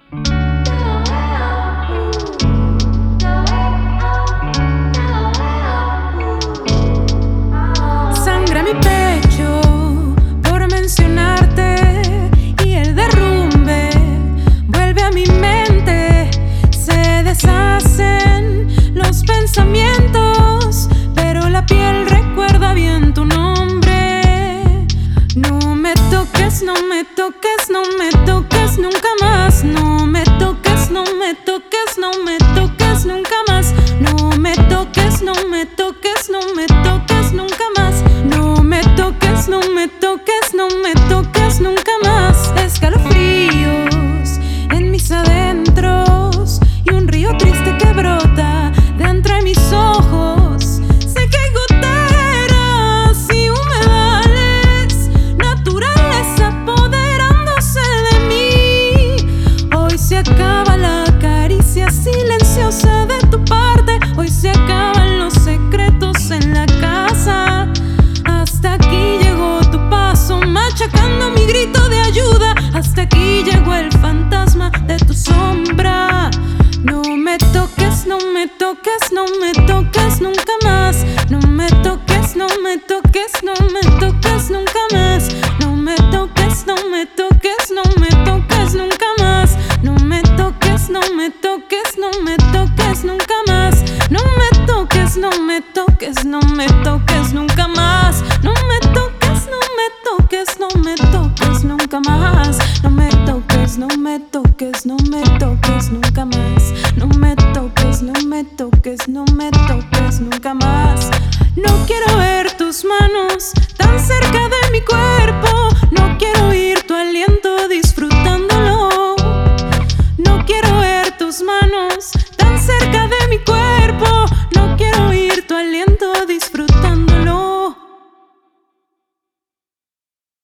Sangra mi pecho por mencionarte y el derrumbe vuelve a mi mente. Se deshacen los pensamientos, pero la piel recuerda bien tu nombre. No me toques, no me toques, no me toques nunca más. No me toques, no me toques, no me toques nunca más. No me toques, no me toques, no me toques nunca más. No me toques, no me toques, no me toques nunca más. Escalofríos en mis adentros y un río triste que brota de entre mis ojos. Sé que hay goteras y humedales naturales apoderándose de mí. Hoy se acaba la caricia silenciosa de tu parte. Hoy se acaban los secretos en la casa. Hasta aquí llegó tu paso machacando mi grito de ayuda. Hasta aquí llegó el fantasma de tu sombra. No me toques, no me toques, no me toques nunca más. No me toques, no me toques, no me toques nunca más. No me toques, no me toques, no me toques nunca más. No me toques, no me toques, no me toques nunca más. No me toques, no me toques, no me toques nunca más. No me toques, no me toques, no me toques nunca más. No me toques, no me toques, no me toques nunca más.